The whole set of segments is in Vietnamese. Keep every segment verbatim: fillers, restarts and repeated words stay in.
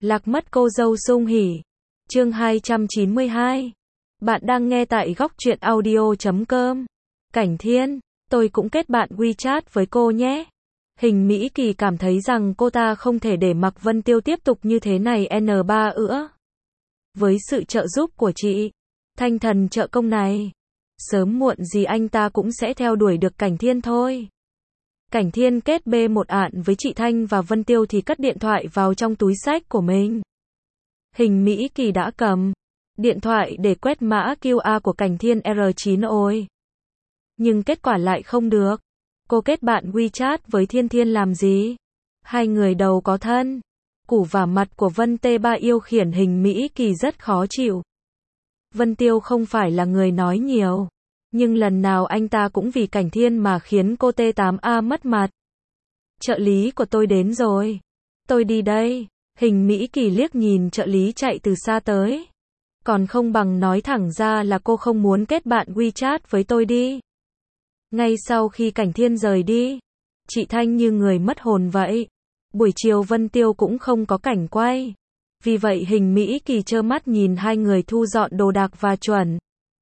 Lạc mất cô dâu Sung Hỉ. Chương hai trăm chín mươi hai. Bạn đang nghe tại góc truyện audio chấm com. Cảnh Thiên, tôi cũng kết bạn WeChat với cô nhé. Hình Mỹ Kỳ cảm thấy rằng cô ta không thể để mặc Vân Tiêu tiếp tục như thế này N ba nữa. Với sự trợ giúp của chị, Thanh Thần trợ công này, sớm muộn gì anh ta cũng sẽ theo đuổi được Cảnh Thiên thôi. Cảnh Thiên kết bê một ạn với chị Thanh và Vân Tiêu thì cất điện thoại vào trong túi xách của mình. Hình Mỹ Kỳ đã cầm điện thoại để quét mã Q R của Cảnh Thiên R chín ôi. Nhưng kết quả lại không được. Cô kết bạn WeChat với Thiên Thiên làm gì? Hai người đầu có thân. Củ vả mặt của Vân T ba yêu khiển Hình Mỹ Kỳ rất khó chịu. Vân Tiêu không phải là người nói nhiều, nhưng lần nào anh ta cũng vì Cảnh Thiên mà khiến cô T tám A mất mặt. Trợ lý của tôi đến rồi. Tôi đi đây. Hình Mỹ Kỳ liếc nhìn trợ lý chạy từ xa tới. Còn không bằng nói thẳng ra là cô không muốn kết bạn WeChat với tôi đi. Ngay sau khi Cảnh Thiên rời đi, chị Thanh như người mất hồn vậy. Buổi chiều Vân Tiêu cũng không có cảnh quay. Vì vậy Hình Mỹ Kỳ trơ mắt nhìn hai người thu dọn đồ đạc và chuẩn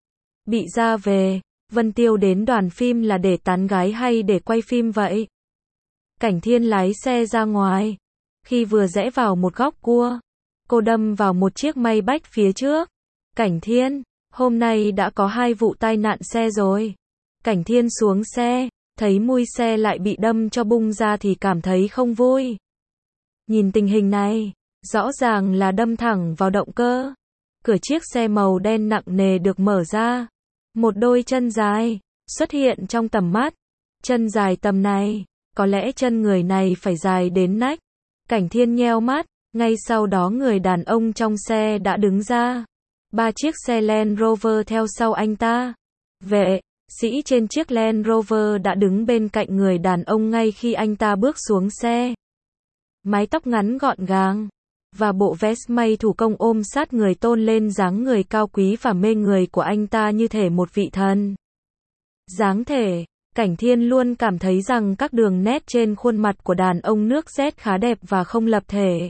bị ra về. Vân Tiêu đến đoàn phim là để tán gái hay để quay phim vậy? Cảnh Thiên lái xe ra ngoài. Khi vừa rẽ vào một góc cua, cô đâm vào một chiếc Maybach phía trước. Cảnh Thiên, hôm nay đã có hai vụ tai nạn xe rồi. Cảnh Thiên xuống xe, thấy mui xe lại bị đâm cho bung ra thì cảm thấy không vui. Nhìn tình hình này, rõ ràng là đâm thẳng vào động cơ. Cửa chiếc xe màu đen nặng nề được mở ra. Một đôi chân dài xuất hiện trong tầm mắt. Chân dài tầm này, có lẽ chân người này phải dài đến nách. Cảnh Thiên nheo mắt, ngay sau đó người đàn ông trong xe đã đứng ra. Ba chiếc xe Land Rover theo sau anh ta. Vệ sĩ trên chiếc Land Rover đã đứng bên cạnh người đàn ông ngay khi anh ta bước xuống xe. Mái tóc ngắn gọn gàng và bộ vest may thủ công ôm sát người tôn lên dáng người cao quý và mê người của anh ta như thể một vị thần. Dáng thể, Cảnh Thiên luôn cảm thấy rằng các đường nét trên khuôn mặt của đàn ông nước Z khá đẹp và không lập thể.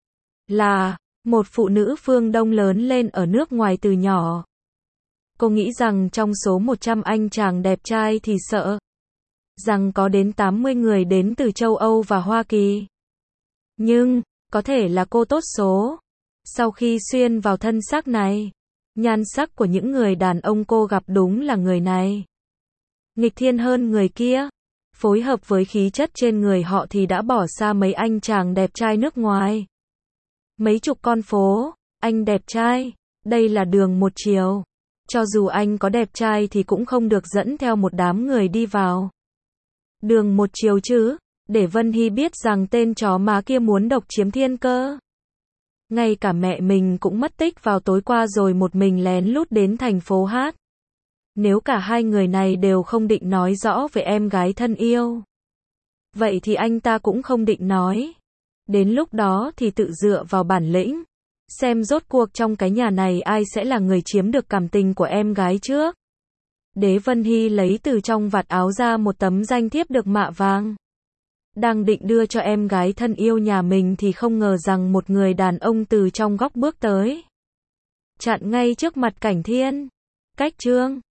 Là một phụ nữ phương Đông lớn lên ở nước ngoài từ nhỏ. Cô nghĩ rằng trong số một trăm anh chàng đẹp trai thì sợ rằng có đến tám mươi người đến từ châu Âu và Hoa Kỳ. Nhưng, có thể là cô tốt số. Sau khi xuyên vào thân xác này, nhan sắc của những người đàn ông cô gặp đúng là người này nghịch thiên hơn người kia. Phối hợp với khí chất trên người họ thì đã bỏ xa mấy anh chàng đẹp trai nước ngoài. Mấy chục con phố, anh đẹp trai, đây là đường một chiều. Cho dù anh có đẹp trai thì cũng không được dẫn theo một đám người đi vào đường một chiều chứ, để Vân Hy biết rằng tên chó má kia muốn độc chiếm Thiên cơ. Ngay cả mẹ mình cũng mất tích vào tối qua rồi một mình lén lút đến thành phố hát. Nếu cả hai người này đều không định nói rõ về em gái thân yêu, vậy thì anh ta cũng không định nói. Đến lúc đó thì tự dựa vào bản lĩnh, xem rốt cuộc trong cái nhà này ai sẽ là người chiếm được cảm tình của em gái trước. Đế Vân Hy lấy từ trong vạt áo ra một tấm danh thiếp được mạ vàng. Đang định đưa cho em gái thân yêu nhà mình thì không ngờ rằng một người đàn ông từ trong góc bước tới. Chặn ngay trước mặt Cảnh Thiên. Cách chương